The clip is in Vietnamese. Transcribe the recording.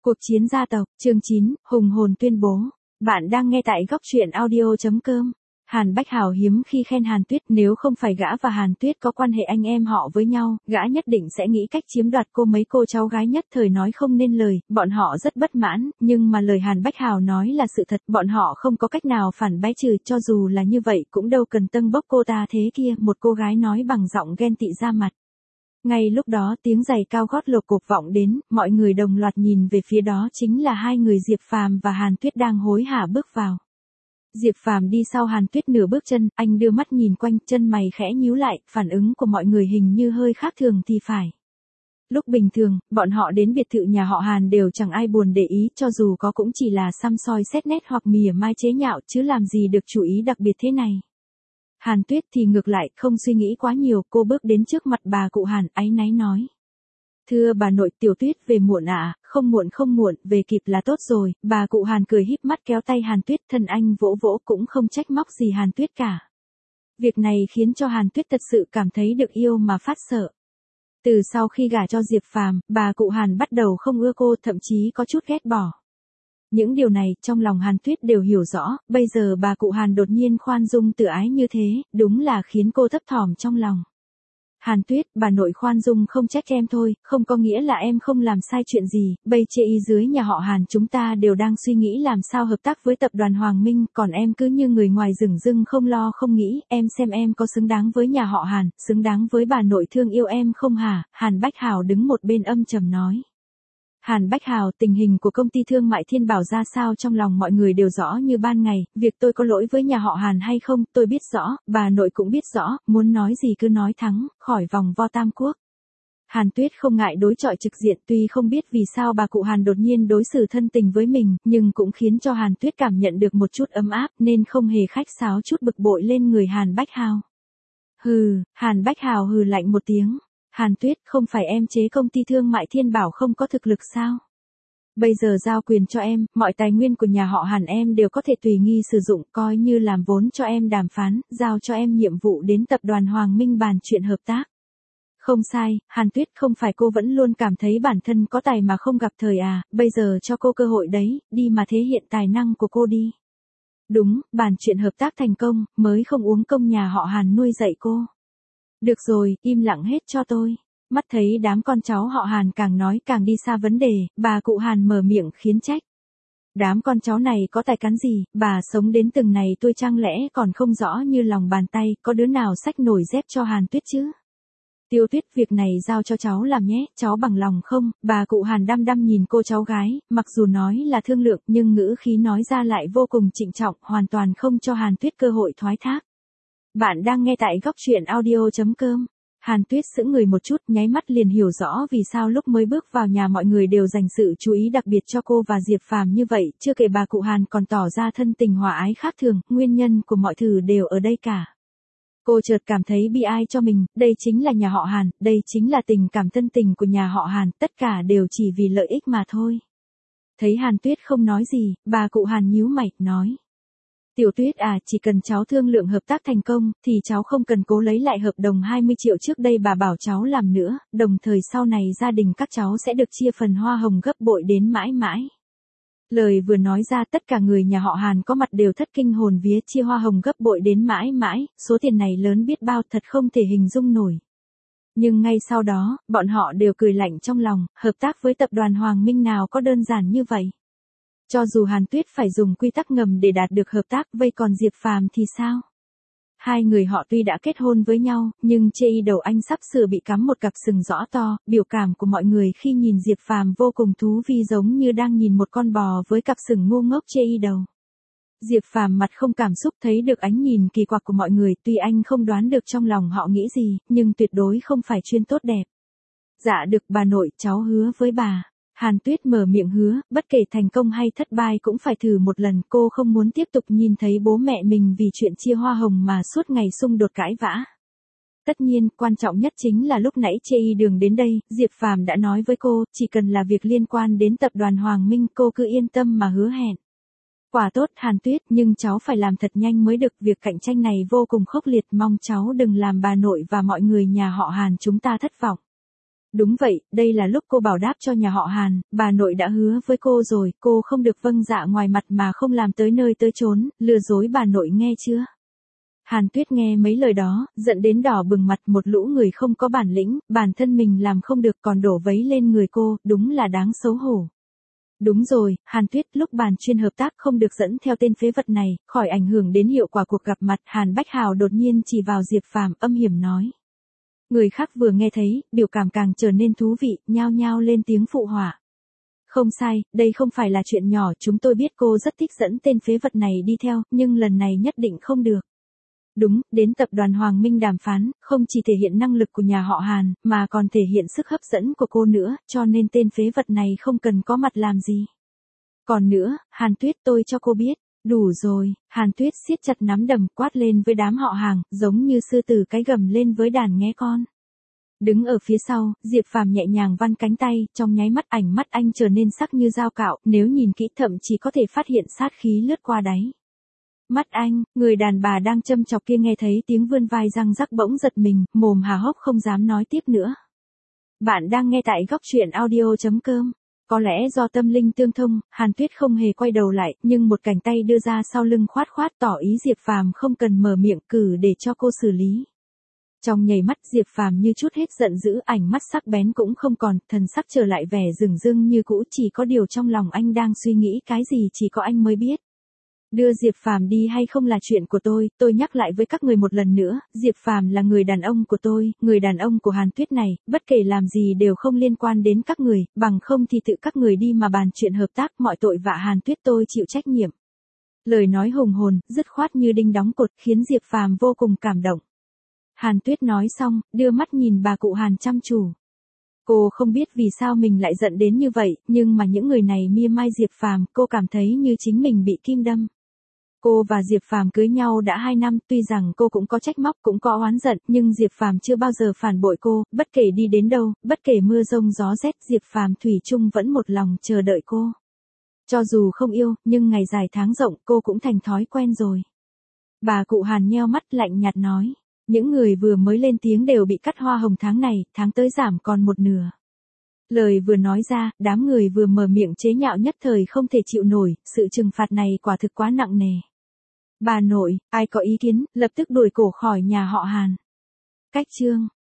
Cuộc chiến gia tộc, chương 9, hùng hồn tuyên bố. Bạn đang nghe tại góc truyện audio.com. Hàn Bách Hào hiếm khi khen Hàn Tuyết, nếu không phải gã và Hàn Tuyết có quan hệ anh em họ với nhau, gã nhất định sẽ nghĩ cách chiếm đoạt cô. Mấy cô cháu gái nhất thời nói không nên lời, bọn họ rất bất mãn, nhưng mà lời Hàn Bách Hào nói là sự thật, bọn họ không có cách nào phản bác trừ, cho dù là như vậy cũng đâu cần tâng bốc cô ta thế kia, một cô gái nói bằng giọng ghen tị ra mặt. Ngay lúc đó tiếng giày cao gót lộp cộp vọng đến, mọi người đồng loạt nhìn về phía đó, chính là hai người Diệp Phàm và Hàn Tuyết đang hối hả bước vào. Diệp Phàm đi sau Hàn Tuyết nửa bước chân, anh đưa mắt nhìn quanh, chân mày khẽ nhíu lại, phản ứng của mọi người hình như hơi khác thường thì phải. Lúc bình thường, bọn họ đến biệt thự nhà họ Hàn đều chẳng ai buồn để ý, cho dù có cũng chỉ là săm soi xét nét hoặc mỉa mai chế nhạo, chứ làm gì được chú ý đặc biệt thế này. Hàn Tuyết thì ngược lại, không suy nghĩ quá nhiều, cô bước đến trước mặt bà cụ Hàn, áy náy nói. Thưa bà nội, Tiểu Tuyết về muộn ạ, không muộn, về kịp là tốt rồi. Bà cụ Hàn cười híp mắt kéo tay Hàn Tuyết, thân anh vỗ vỗ cũng không trách móc gì Hàn Tuyết cả. Việc này khiến cho Hàn Tuyết thật sự cảm thấy được yêu mà phát sợ. Từ sau khi gả cho Diệp Phàm, bà cụ Hàn bắt đầu không ưa cô, thậm chí có chút ghét bỏ. Những điều này, trong lòng Hàn Tuyết đều hiểu rõ, bây giờ bà cụ Hàn đột nhiên khoan dung tự ái như thế, đúng là khiến cô thấp thỏm trong lòng. Hàn Tuyết, bà nội khoan dung không trách em thôi, không có nghĩa là em không làm sai chuyện gì, bây chê y dưới nhà họ Hàn chúng ta đều đang suy nghĩ làm sao hợp tác với tập đoàn Hoàng Minh, còn em cứ như người ngoài rừng rưng không lo không nghĩ, em xem em có xứng đáng với nhà họ Hàn, xứng đáng với bà nội thương yêu em không hả? Hàn Bách Hào đứng một bên âm trầm nói. Hàn Bách Hào, tình hình của công ty thương mại Thiên Bảo ra sao trong lòng mọi người đều rõ như ban ngày, việc tôi có lỗi với nhà họ Hàn hay không, tôi biết rõ, bà nội cũng biết rõ, muốn nói gì cứ nói thẳng, khỏi vòng vo tam quốc. Hàn Tuyết không ngại đối chọi trực diện, tuy không biết vì sao bà cụ Hàn đột nhiên đối xử thân tình với mình, nhưng cũng khiến cho Hàn Tuyết cảm nhận được một chút ấm áp, nên không hề khách sáo chút bực bội lên người Hàn Bách Hào. Hừ, Hàn Bách Hào hừ lạnh một tiếng. Hàn Tuyết, không phải em chế công ty thương mại Thiên Bảo không có thực lực sao? Bây giờ giao quyền cho em, mọi tài nguyên của nhà họ Hàn em đều có thể tùy nghi sử dụng, coi như làm vốn cho em đàm phán, giao cho em nhiệm vụ đến tập đoàn Hoàng Minh bàn chuyện hợp tác. Không sai, Hàn Tuyết, không phải cô vẫn luôn cảm thấy bản thân có tài mà không gặp thời à, bây giờ cho cô cơ hội đấy, đi mà thể hiện tài năng của cô đi. Đúng, bàn chuyện hợp tác thành công, mới không uống công nhà họ Hàn nuôi dạy cô. Được rồi, im lặng hết cho tôi. Mắt thấy đám con cháu họ Hàn càng nói càng đi xa vấn đề, bà cụ Hàn mở miệng khiến trách. Đám con cháu này có tài cán gì, bà sống đến từng này tôi chẳng lẽ còn không rõ như lòng bàn tay, có đứa nào xách nổi dép cho Hàn Tuyết chứ? Tiêu Tuyết, việc này giao cho cháu làm nhé, cháu bằng lòng không? Bà cụ Hàn đăm đăm nhìn cô cháu gái, mặc dù nói là thương lượng nhưng ngữ khí nói ra lại vô cùng trịnh trọng, hoàn toàn không cho Hàn Tuyết cơ hội thoái thác. Bạn đang nghe tại góc truyện audio.com. Hàn Tuyết sững người một chút, nháy mắt liền hiểu rõ vì sao lúc mới bước vào nhà mọi người đều dành sự chú ý đặc biệt cho cô và Diệp Phàm như vậy, chưa kể bà cụ Hàn còn tỏ ra thân tình hòa ái khác thường, nguyên nhân của mọi thứ đều ở đây cả. Cô chợt cảm thấy bi ai cho mình, đây chính là nhà họ Hàn, đây chính là tình cảm thân tình của nhà họ Hàn, tất cả đều chỉ vì lợi ích mà thôi. Thấy Hàn Tuyết không nói gì, bà cụ Hàn nhíu mày, nói. Tiểu Tuyết à, chỉ cần cháu thương lượng hợp tác thành công, thì cháu không cần cố lấy lại hợp đồng 20 triệu trước đây bà bảo cháu làm nữa, đồng thời sau này gia đình các cháu sẽ được chia phần hoa hồng gấp bội đến mãi mãi. Lời vừa nói ra tất cả người nhà họ Hàn có mặt đều thất kinh hồn vía, chia hoa hồng gấp bội đến mãi mãi, số tiền này lớn biết bao, thật không thể hình dung nổi. Nhưng ngay sau đó, bọn họ đều cười lạnh trong lòng, hợp tác với tập đoàn Hoàng Minh nào có đơn giản như vậy. Cho dù Hàn Tuyết phải dùng quy tắc ngầm để đạt được hợp tác, vậy còn Diệp Phàm thì sao? Hai người họ tuy đã kết hôn với nhau, nhưng chê y đầu anh sắp sửa bị cắm một cặp sừng rõ to, biểu cảm của mọi người khi nhìn Diệp Phàm vô cùng thú vị, giống như đang nhìn một con bò với cặp sừng ngu ngốc chê y đầu. Diệp Phàm mặt không cảm xúc thấy được ánh nhìn kỳ quặc của mọi người, tuy anh không đoán được trong lòng họ nghĩ gì, nhưng tuyệt đối không phải chuyên tốt đẹp. Dạ được bà nội, cháu hứa với bà. Hàn Tuyết mở miệng hứa, bất kể thành công hay thất bại cũng phải thử một lần, cô không muốn tiếp tục nhìn thấy bố mẹ mình vì chuyện chia hoa hồng mà suốt ngày xung đột cãi vã. Tất nhiên, quan trọng nhất chính là lúc nãy chê y đường đến đây, Diệp Phàm đã nói với cô, chỉ cần là việc liên quan đến tập đoàn Hoàng Minh cô cứ yên tâm mà hứa hẹn. Quả tốt Hàn Tuyết, nhưng cháu phải làm thật nhanh mới được, việc cạnh tranh này vô cùng khốc liệt, mong cháu đừng làm bà nội và mọi người nhà họ Hàn chúng ta thất vọng. Đúng vậy, đây là lúc cô bảo đáp cho nhà họ Hàn, bà nội đã hứa với cô rồi, cô không được vâng dạ ngoài mặt mà không làm tới nơi tới chốn, lừa dối bà nội nghe chưa? Hàn Tuyết nghe mấy lời đó, giận đến đỏ bừng mặt, một lũ người không có bản lĩnh, bản thân mình làm không được còn đổ vấy lên người cô, đúng là đáng xấu hổ. Đúng rồi, Hàn Tuyết, lúc bàn chuyên hợp tác không được dẫn theo tên phế vật này, khỏi ảnh hưởng đến hiệu quả cuộc gặp mặt, Hàn Bách Hào đột nhiên chỉ vào Diệp Phàm âm hiểm nói. Người khác vừa nghe thấy, biểu cảm càng trở nên thú vị, nhao nhao lên tiếng phụ họa. Không sai, đây không phải là chuyện nhỏ, chúng tôi biết cô rất thích dẫn tên phế vật này đi theo, nhưng lần này nhất định không được. Đúng, đến tập đoàn Hoàng Minh đàm phán, không chỉ thể hiện năng lực của nhà họ Hàn, mà còn thể hiện sức hấp dẫn của cô nữa, cho nên tên phế vật này không cần có mặt làm gì. Còn nữa, Hàn Tuyết, tôi cho cô biết. Đủ rồi, Hàn Tuyết siết chặt nắm đấm quát lên với đám họ hàng, giống như sư tử cái gầm lên với đàn nghé con. Đứng ở phía sau, Diệp Phàm nhẹ nhàng văn cánh tay, trong nháy mắt ánh mắt anh trở nên sắc như dao cạo, nếu nhìn kỹ thậm chí có thể phát hiện sát khí lướt qua đáy. Mắt anh, người đàn bà đang châm chọc kia nghe thấy tiếng vươn vai răng rắc bỗng giật mình, mồm há hốc không dám nói tiếp nữa. Bạn đang nghe tại góc truyện audio.com. Có lẽ do tâm linh tương thông, Hàn Tuyết không hề quay đầu lại, nhưng một cánh tay đưa ra sau lưng khoát khoát tỏ ý Diệp Phàm không cần mở miệng cử để cho cô xử lý. Trong nhảy mắt Diệp Phàm như chút hết giận dữ, ảnh mắt sắc bén cũng không còn, thần sắc trở lại vẻ rừng rưng như cũ, chỉ có điều trong lòng anh đang suy nghĩ cái gì chỉ có anh mới biết. Đưa Diệp Phàm đi hay không là chuyện của tôi nhắc lại với các người một lần nữa, Diệp Phàm là người đàn ông của tôi, người đàn ông của Hàn Tuyết này, bất kể làm gì đều không liên quan đến các người, bằng không thì tự các người đi mà bàn chuyện hợp tác, mọi tội vạ Hàn Tuyết tôi chịu trách nhiệm. Lời nói hùng hồn, dứt khoát như đinh đóng cột, khiến Diệp Phàm vô cùng cảm động. Hàn Tuyết nói xong, đưa mắt nhìn bà cụ Hàn chăm chú. Cô không biết vì sao mình lại giận đến như vậy, nhưng mà những người này mia mai Diệp Phàm, cô cảm thấy như chính mình bị kim đâm. Cô và Diệp Phàm cưới nhau đã 2 năm, tuy rằng cô cũng có trách móc, cũng có oán giận, nhưng Diệp Phàm chưa bao giờ phản bội cô, bất kể đi đến đâu, bất kể mưa rông gió rét, Diệp Phàm thủy chung vẫn một lòng chờ đợi cô. Cho dù không yêu, nhưng ngày dài tháng rộng cô cũng thành thói quen rồi. Bà cụ Hàn nheo mắt lạnh nhạt nói, những người vừa mới lên tiếng đều bị cắt hoa hồng tháng này, tháng tới giảm còn một nửa. Lời vừa nói ra, đám người vừa mở miệng chế nhạo nhất thời không thể chịu nổi, sự trừng phạt này quả thực quá nặng nề. Bà nội, ai có ý kiến, lập tức đuổi cổ khỏi nhà họ Hàn. Cách chương